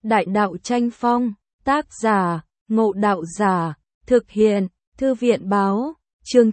Đại đạo tranh phong, tác giả, Ngộ Đạo Giả, thực hiện, Thư viện báo, chương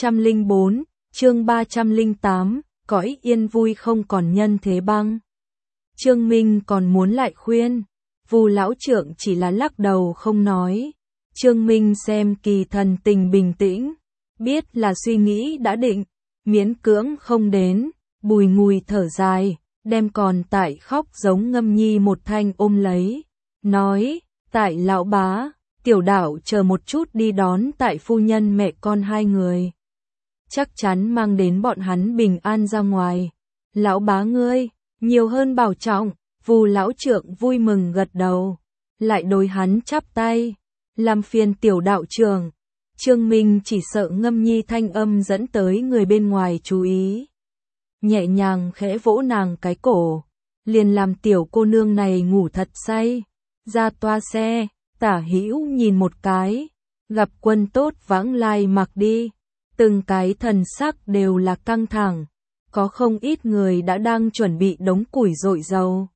904, chương 308, cõi yên vui không còn nhân thế băng. Trương Minh còn muốn lại khuyên, Vu lão trưởng chỉ là lắc đầu không nói. Trương Minh xem Kỳ thần tình bình tĩnh, biết là suy nghĩ đã định, miễn cưỡng không đến, bùi ngùi thở dài, đem còn tại khóc giống ngâm nhi một thanh ôm lấy, nói, tại lão bá, tiểu đạo chờ một chút đi đón tại phu nhân mẹ con hai người. Chắc chắn mang đến bọn hắn bình an ra ngoài. Lão bá ngươi, nhiều hơn bảo trọng. Vu lão trưởng vui mừng gật đầu, lại đối hắn chắp tay, làm phiền tiểu đạo trưởng. Trương Minh chỉ sợ ngâm nhi thanh âm dẫn tới người bên ngoài chú ý. Nhẹ nhàng khẽ vỗ nàng cái cổ, liền làm tiểu cô nương này ngủ thật say. Ra toa xe, Tả Hữu nhìn một cái, gặp quân tốt vãng lai mặc đi, từng cái thần sắc đều là căng thẳng, có không ít người đã đang chuẩn bị đống củi rội dầu.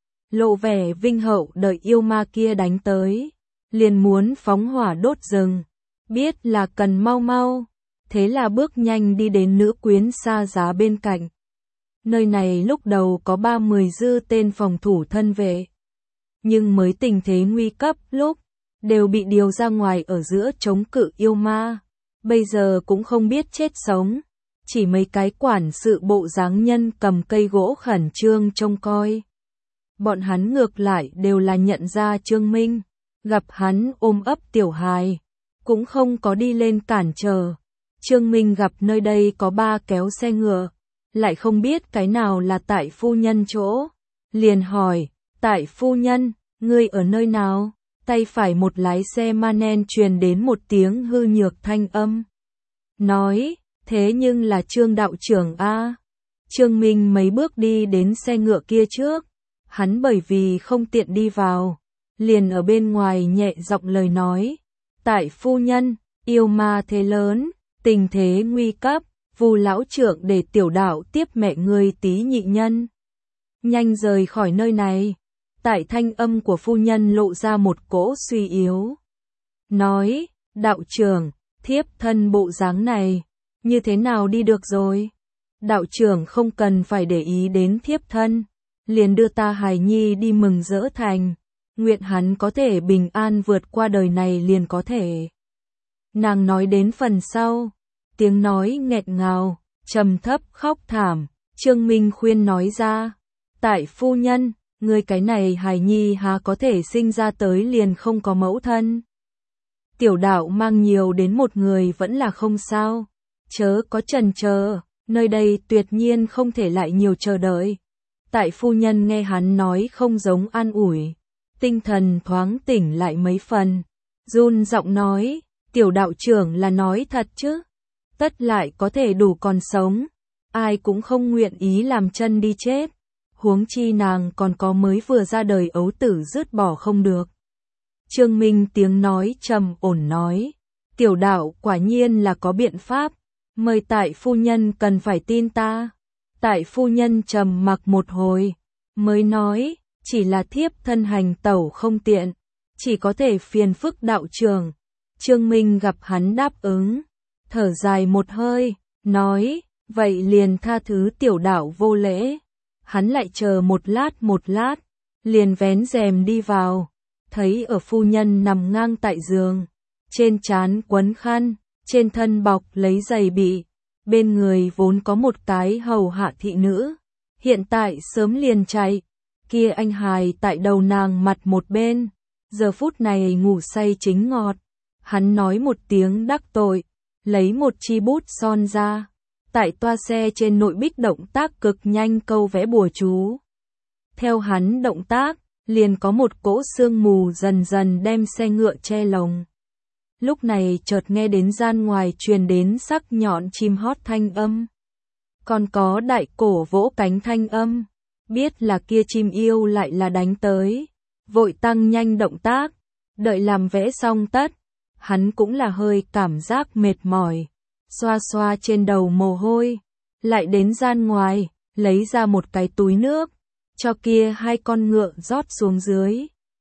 Lộ vẻ vinh hậu đợi yêu ma kia đánh tới, liền muốn phóng hỏa đốt rừng, biết là cần mau mau, thế là bước nhanh đi đến nữ quyến xa giá bên cạnh. Nơi này lúc đầu có 30 dư tên phòng thủ thân vệ, nhưng mới tình thế nguy cấp lúc, đều bị điều ra ngoài ở giữa chống cự yêu ma, bây giờ cũng không biết chết sống, chỉ mấy cái quản sự bộ dáng nhân cầm cây gỗ khẩn trương trông coi. Bọn hắn ngược lại đều là nhận ra Trương Minh, gặp hắn ôm ấp tiểu hài, cũng không có đi lên cản trở. Trương Minh gặp nơi đây có 3 kéo xe ngựa, lại không biết cái nào là tại phu nhân chỗ, liền hỏi, tại phu nhân, ngươi ở nơi nào? Tay phải một lái xe Manen truyền đến một tiếng hư nhược thanh âm. Nói, thế nhưng là Trương đạo trưởng a. Trương Minh mấy bước đi đến xe ngựa kia trước, hắn bởi vì không tiện đi vào, liền ở bên ngoài nhẹ giọng lời nói, tại phu nhân, yêu ma thế lớn, tình thế nguy cấp, Vu lão trưởng để tiểu đạo tiếp mẹ ngươi tí nhị nhân. Nhanh rời khỏi nơi này. Tại thanh âm của phu nhân lộ ra một cỗ suy yếu. Nói, đạo trưởng, thiếp thân bộ dáng này, như thế nào đi được rồi? Đạo trưởng không cần phải để ý đến thiếp thân, liền đưa ta hài nhi đi mừng rỡ thành, nguyện hắn có thể bình an vượt qua đời này liền có thể. Nàng nói đến phần sau, tiếng nói nghẹn ngào, trầm thấp khóc thảm, Trương Minh khuyên nói ra, tại phu nhân, người cái này hài nhi há có thể sinh ra tới liền không có mẫu thân. Tiểu đạo mang nhiều đến một người vẫn là không sao, chớ có chần chờ, nơi đây tuyệt nhiên không thể lại nhiều chờ đợi. Tại phu nhân nghe hắn nói không giống an ủi, tinh thần thoáng tỉnh lại mấy phần, run giọng nói, tiểu đạo trưởng là nói thật chứ, tất lại có thể đủ còn sống, ai cũng không nguyện ý làm chân đi chết. Huống chi nàng còn có mới vừa ra đời ấu tử dứt bỏ không được. Trương Minh tiếng nói trầm ổn nói, tiểu đạo quả nhiên là có biện pháp, mời tại phu nhân cần phải tin ta. Tại phu nhân trầm mặc một hồi, mới nói, chỉ là thiếp thân hành tẩu không tiện, chỉ có thể phiền phức đạo trưởng. Trương Minh gặp hắn đáp ứng, thở dài một hơi, nói, vậy liền tha thứ tiểu đạo vô lễ. Hắn lại chờ một lát, liền vén rèm đi vào, thấy ở phu nhân nằm ngang tại giường, trên trán quấn khăn, trên thân bọc lấy giày bị, bên người vốn có một cái hầu hạ thị nữ, hiện tại sớm liền chạy, kia anh hài tại đầu nàng mặt một bên, giờ phút này ngủ say chính ngọt, hắn nói một tiếng đắc tội, lấy một chi bút son ra. Tại toa xe trên nội bích động tác cực nhanh câu vẽ bùa chú. Theo hắn động tác, liền có một cỗ sương mù dần dần đem xe ngựa che lồng. Lúc này chợt nghe đến gian ngoài truyền đến sắc nhọn chim hót thanh âm. Còn có đại cổ vỗ cánh thanh âm. Biết là kia chim yêu lại là đánh tới. Vội tăng nhanh động tác. Đợi làm vẽ xong tất. Hắn cũng là hơi cảm giác mệt mỏi. Xoa xoa trên đầu mồ hôi, lại đến gian ngoài, lấy ra một cái túi nước, cho kia 2 con ngựa rót xuống dưới,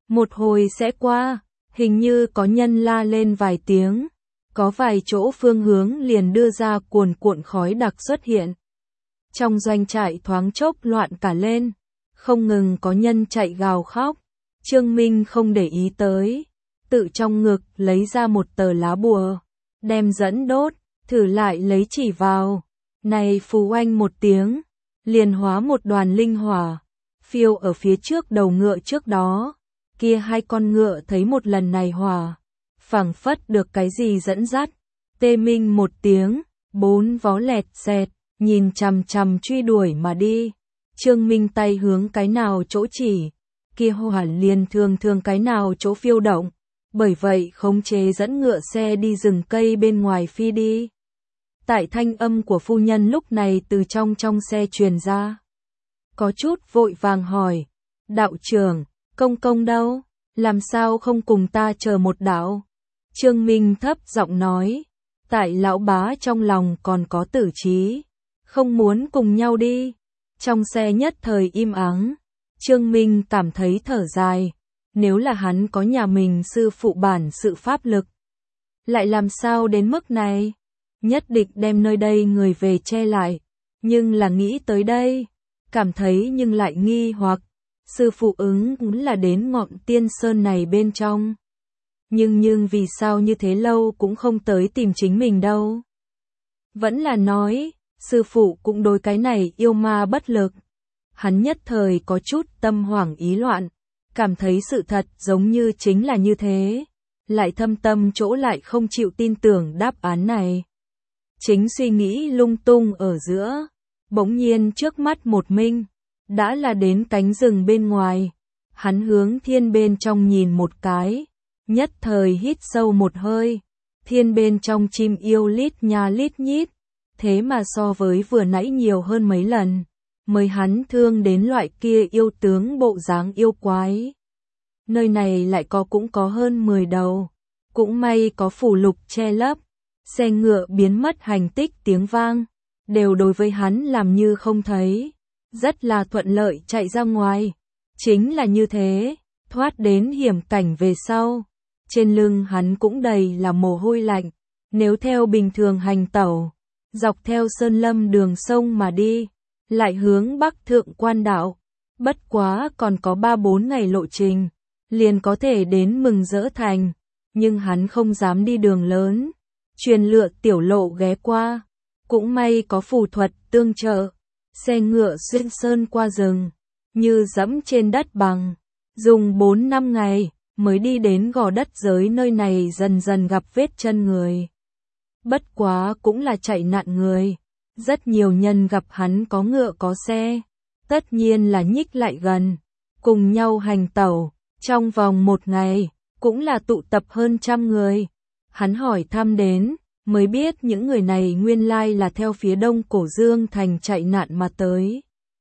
Một hồi sẽ qua, hình như có nhân la lên vài tiếng, có vài chỗ phương hướng liền đưa ra cuồn cuộn khói đặc xuất hiện. Trong doanh trại thoáng chốc loạn cả lên, không ngừng có nhân chạy gào khóc. Trương Minh không để ý tới, tự trong ngực lấy ra một tờ lá bùa, đem dẫn đốt, thử lại lấy chỉ vào. Này phù oanh một tiếng, liền hóa một đoàn linh hỏa, phiêu ở phía trước đầu ngựa trước đó. Kia hai con ngựa thấy một lần này hỏa, phảng phất được cái gì dẫn dắt, tê minh một tiếng, bốn vó lẹt xẹt, nhìn chằm chằm truy đuổi mà đi. Trương Minh tay hướng cái nào chỗ chỉ, kia hỏa liền thường thường cái nào chỗ phiêu động, bởi vậy khống chế dẫn ngựa xe đi rừng cây bên ngoài phi đi. Tại thanh âm của phu nhân lúc này từ trong xe truyền ra. Có chút vội vàng hỏi, đạo trưởng, công công đâu, làm sao không cùng ta chờ một đạo? Trương Minh thấp giọng nói, tại lão bá trong lòng còn có tử trí, không muốn cùng nhau đi. Trong xe nhất thời im ắng, Trương Minh cảm thấy thở dài, nếu là hắn có nhà mình sư phụ bản sự pháp lực, lại làm sao đến mức này, nhất định đem nơi đây người về che lại, nhưng là nghĩ tới đây, cảm thấy nhưng lại nghi hoặc, sư phụ ứng cũng là đến ngọn tiên sơn này bên trong. Nhưng vì sao như thế lâu cũng không tới tìm chính mình đâu? Vẫn là nói, sư phụ cũng đối cái này yêu ma bất lực. Hắn nhất thời có chút tâm hoảng ý loạn, cảm thấy sự thật giống như chính là như thế, lại thâm tâm chỗ lại không chịu tin tưởng đáp án này. Chính suy nghĩ lung tung ở giữa, bỗng nhiên trước mắt một minh, đã là đến cánh rừng bên ngoài. Hắn hướng thiên bên trong nhìn một cái, nhất thời hít sâu một hơi, thiên bên trong chim yêu lít nha lít nhít, thế mà so với vừa nãy nhiều hơn mấy lần, mới hắn thương đến loại kia yêu tướng bộ dáng yêu quái. Nơi này lại cũng có hơn 10 đầu, cũng may có phủ lục che lấp, xe ngựa biến mất hành tích tiếng vang, đều đối với hắn làm như không thấy, rất là thuận lợi chạy ra ngoài. Chính là như thế, thoát đến hiểm cảnh về sau, trên lưng hắn cũng đầy là mồ hôi lạnh, nếu theo bình thường hành tẩu, dọc theo sơn lâm đường sông mà đi, lại hướng bắc thượng quan đảo, bất quá còn có 3-4 ngày lộ trình, liền có thể đến Mừng Rỡ Thành, nhưng hắn không dám đi đường lớn, truyền lựa tiểu lộ ghé qua, cũng may có phù thuật tương trợ, xe ngựa xuyên sơn qua rừng, như dẫm trên đất bằng, dùng 4-5 ngày, mới đi đến gò đất giới nơi này dần dần gặp vết chân người. Bất quá cũng là chạy nạn người, rất nhiều nhân gặp hắn có ngựa có xe, tất nhiên là nhích lại gần, cùng nhau hành tẩu, trong vòng 1 ngày, cũng là tụ tập hơn 100 người. Hắn hỏi thăm đến, mới biết những người này nguyên lai là theo phía đông Cổ Dương Thành chạy nạn mà tới.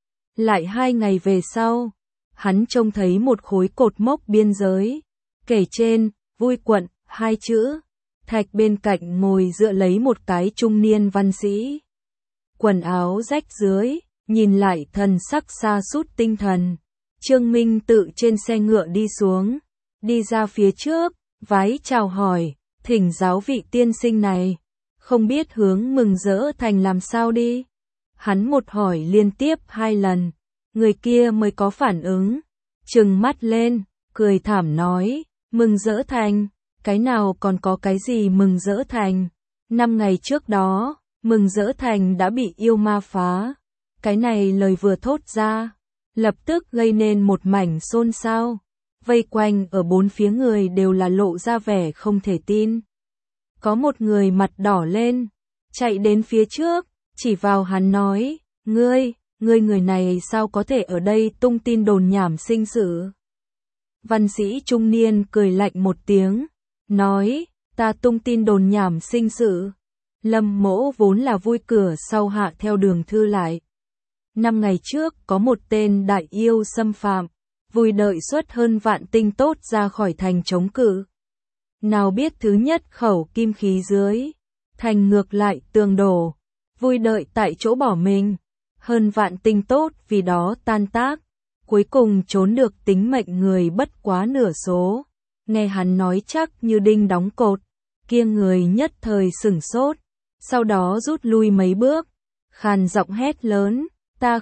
Lại 2 ngày về sau, hắn trông thấy một khối cột mốc biên giới, kể trên, Vui Quận, 2 chữ, thạch bên cạnh ngồi dựa lấy một cái trung niên văn sĩ. Quần áo rách rưới, nhìn lại thần sắc sa sút tinh thần. Trương Minh tự trên xe ngựa đi xuống, đi ra phía trước, vái chào hỏi, thỉnh giáo vị tiên sinh này, không biết hướng Mừng Rỡ Thành làm sao đi. Hắn một hỏi liên tiếp 2 lần, người kia mới có phản ứng, trừng mắt lên, cười thảm nói, Mừng Rỡ Thành, cái nào còn có cái gì Mừng Rỡ Thành, 5 ngày trước đó, Mừng Rỡ Thành đã bị yêu ma phá, cái này lời vừa thốt ra, lập tức gây nên một mảnh xôn xao, vây quanh ở 4 phía người đều là lộ ra vẻ không thể tin. Có một người mặt đỏ lên, chạy đến phía trước, chỉ vào hắn nói, ngươi người này sao có thể ở đây tung tin đồn nhảm sinh sự. Văn sĩ trung niên cười lạnh một tiếng, nói, ta tung tin đồn nhảm sinh sự. Lâm Mỗ vốn là vui cửa sau hạ theo đường thư lại. 5 ngày trước có một tên đại yêu xâm phạm, vui đợi xuất hơn vạn tinh tốt ra khỏi thành chống cự. Nào biết thứ nhất khẩu kim khí dưới, thành ngược lại tường đổ, vui đợi tại chỗ bỏ mình, hơn vạn tinh tốt vì đó tan tác, cuối cùng trốn được tính mệnh người bất quá nửa số. Nghe hắn nói chắc như đinh đóng cột, kia người nhất thời sửng sốt, sau đó rút lui mấy bước, khàn giọng hét lớn, ta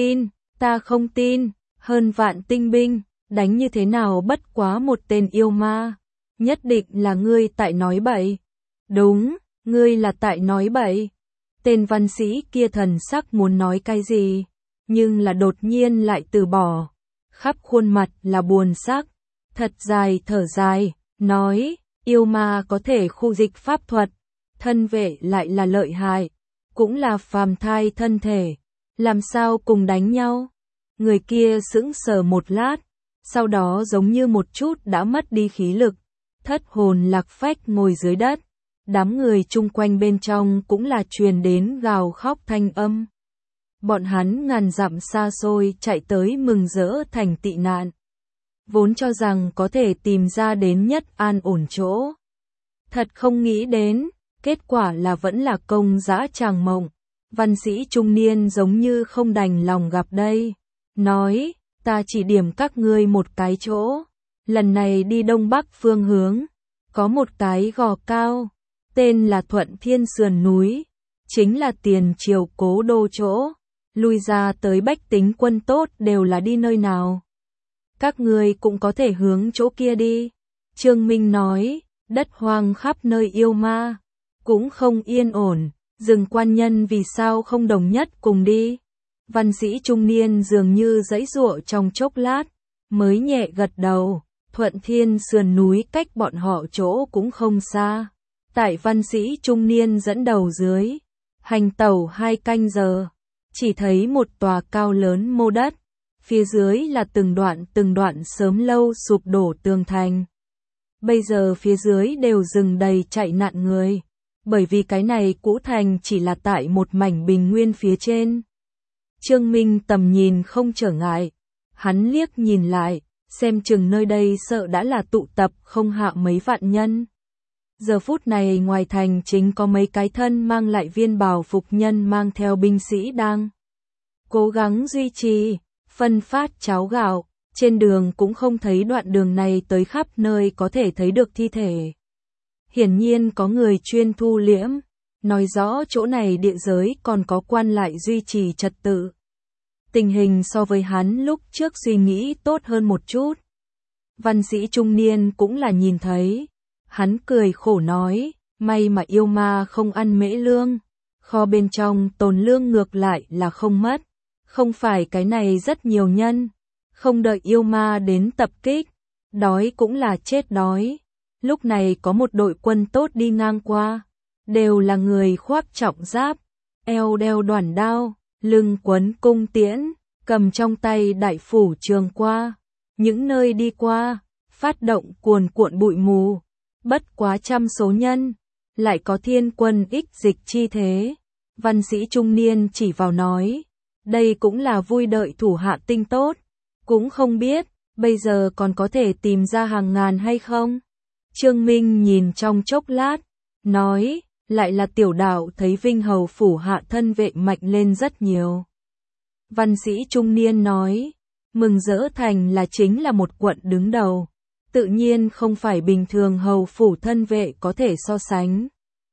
không tin, hơn vạn tinh binh, đánh như thế nào bất quá một tên yêu ma, nhất định là ngươi tại nói bậy. Đúng, ngươi là tại nói bậy. Tên văn sĩ kia thần sắc muốn nói cái gì, nhưng là đột nhiên lại từ bỏ, khắp khuôn mặt là buồn sắc, thật dài thở dài, nói, yêu ma có thể khu dịch pháp thuật, thân vệ lại là lợi hại, cũng là phàm thai thân thể, làm sao cùng đánh nhau? Người kia sững sờ một lát, sau đó giống như một chút đã mất đi khí lực, thất hồn lạc phách ngồi dưới đất. Đám người chung quanh bên trong cũng là truyền đến gào khóc thanh âm. Bọn hắn ngàn dặm xa xôi chạy tới mừng rỡ thành tị nạn. Vốn cho rằng có thể tìm ra đến nhất an ổn chỗ. Thật không nghĩ đến, kết quả là vẫn là công dã tràng mộng. Văn sĩ trung niên giống như không đành lòng gặp đây. Nói, ta chỉ điểm các ngươi một cái chỗ. Lần này đi đông bắc phương hướng. Có một cái gò cao. Tên là Thuận Thiên sườn núi. Chính là tiền triều cố đô chỗ. Lui ra tới bách tính quân tốt đều là đi nơi nào. Các ngươi cũng có thể hướng chỗ kia đi. Trương Minh nói, đất hoang khắp nơi yêu ma. Cũng không yên ổn. Rừng quan nhân vì sao không đồng nhất cùng đi. Văn sĩ trung niên dường như giãy giụa trong chốc lát, mới nhẹ gật đầu. Thuận Thiên sườn núi cách bọn họ chỗ cũng không xa. Tại văn sĩ trung niên dẫn đầu dưới, hành tẩu 2 canh giờ, chỉ thấy một tòa cao lớn mô đất, phía dưới là từng đoạn sớm lâu sụp đổ tường thành. Bây giờ phía dưới đều rừng đầy chạy nạn người, bởi vì cái này cũ thành chỉ là tại một mảnh bình nguyên phía trên. Trương Minh tầm nhìn không trở ngại, hắn liếc nhìn lại, xem chừng nơi đây sợ đã là tụ tập không hạ mấy vạn nhân. Giờ phút này ngoài thành chính có mấy cái thân mang lại viên bào phục nhân mang theo binh sĩ đang cố gắng duy trì, phân phát cháo gạo, trên đường cũng không thấy đoạn đường này tới khắp nơi có thể thấy được thi thể. Hiển nhiên có người chuyên thu liễm, nói rõ chỗ này địa giới còn có quan lại duy trì trật tự. Tình hình so với hắn lúc trước suy nghĩ tốt hơn một chút. Văn sĩ trung niên cũng là nhìn thấy. Hắn cười khổ nói, may mà yêu ma không ăn mễ lương, kho bên trong tồn lương ngược lại là không mất, không phải cái này rất nhiều nhân, không đợi yêu ma đến tập kích, đói cũng là chết đói. Lúc này có một đội quân tốt đi ngang qua, đều là người khoác trọng giáp, eo đeo đoản đao, lưng quấn cung tiễn, cầm trong tay đại phủ trường qua, những nơi đi qua, phát động cuồn cuộn bụi mù. Bất quá trăm số nhân, lại có thiên quân ích dịch chi thế. Văn sĩ trung niên chỉ vào nói, đây cũng là vui đợi thủ hạ tinh tốt, cũng không biết, bây giờ còn có thể tìm ra hàng ngàn hay không. Trương Minh nhìn trong chốc lát, nói, lại là tiểu đạo thấy Vinh Hầu phủ hạ thân vệ mạnh lên rất nhiều. Văn sĩ trung niên nói, mừng rỡ thành là chính là một quận đứng đầu. Tự nhiên không phải bình thường hầu phủ thân vệ có thể so sánh.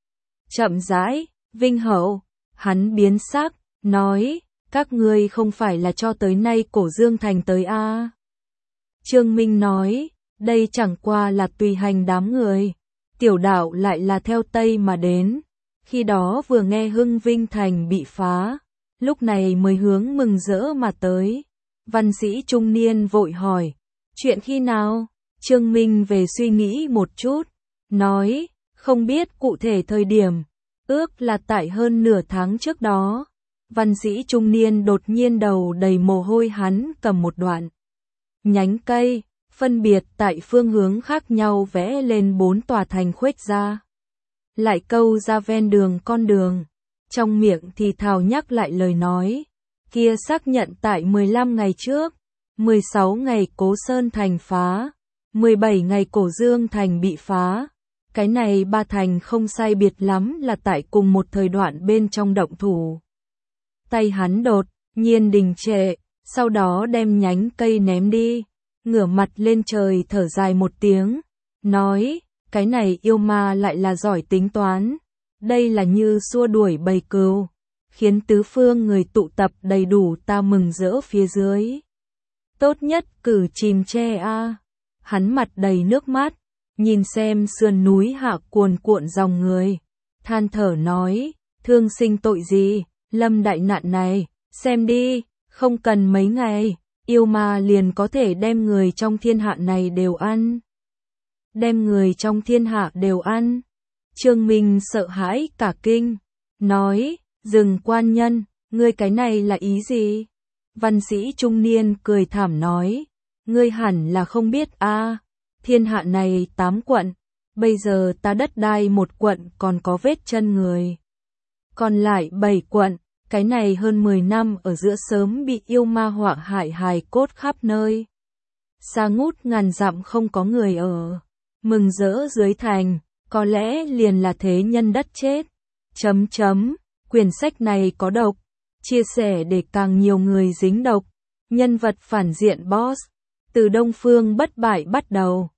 Chậm rãi, Vinh Hậu, hắn biến sắc, nói, các ngươi không phải là cho tới nay cổ Dương Thành tới a? Trương Minh nói, đây chẳng qua là tùy hành đám người, tiểu đạo lại là theo Tây mà đến, khi đó vừa nghe Hưng Vinh Thành bị phá, lúc này mới hướng mừng rỡ mà tới. Văn sĩ trung niên vội hỏi, chuyện khi nào? Trương Minh về suy nghĩ một chút, nói, không biết cụ thể thời điểm, ước là tại hơn nửa tháng trước đó. Văn sĩ trung niên đột nhiên đầu đầy mồ hôi, hắn cầm một đoạn nhánh cây, phân biệt tại phương hướng khác nhau vẽ lên 4 tòa thành khuếch ra. Lại câu ra ven đường con đường, trong miệng thì thào nhắc lại lời nói, kia xác nhận tại 15 ngày trước, 16 ngày Cố Sơn Thành phá. 17 ngày Cổ Dương Thành bị phá, cái này 3 thành không sai biệt lắm là tại cùng một thời đoạn bên trong động thủ. Tay hắn đột nhiên đình trệ, sau đó đem nhánh cây ném đi, ngửa mặt lên trời thở dài một tiếng, nói, cái này yêu ma lại là giỏi tính toán, đây là như xua đuổi bầy cừu, khiến tứ phương người tụ tập đầy đủ ta mừng rỡ phía dưới. Tốt nhất cử chìm tre a. Hắn mặt đầy nước mắt, nhìn xem sườn núi hạ cuồn cuộn dòng người, than thở nói, thương sinh tội gì, lâm đại nạn này, xem đi, không cần mấy ngày, yêu ma liền có thể đem người trong thiên hạ này đều ăn. Đem người trong thiên hạ đều ăn. Trương Minh sợ hãi cả kinh, nói, dừng quan nhân, ngươi cái này là ý gì? Văn sĩ trung niên cười thảm nói, ngươi hẳn là không biết a, thiên hạ này 8 quận, bây giờ ta đất đai một quận còn có vết chân người. Còn lại 7 quận, cái này hơn 10 năm ở giữa sớm bị yêu ma họa hại hài cốt khắp nơi. Xa ngút ngàn dặm không có người ở, mừng rỡ dưới thành, có lẽ liền là thế nhân đất chết. Quyển sách này có độc, chia sẻ để càng nhiều người dính độc. Nhân vật phản diện boss, từ Đông Phương bất bại bắt đầu.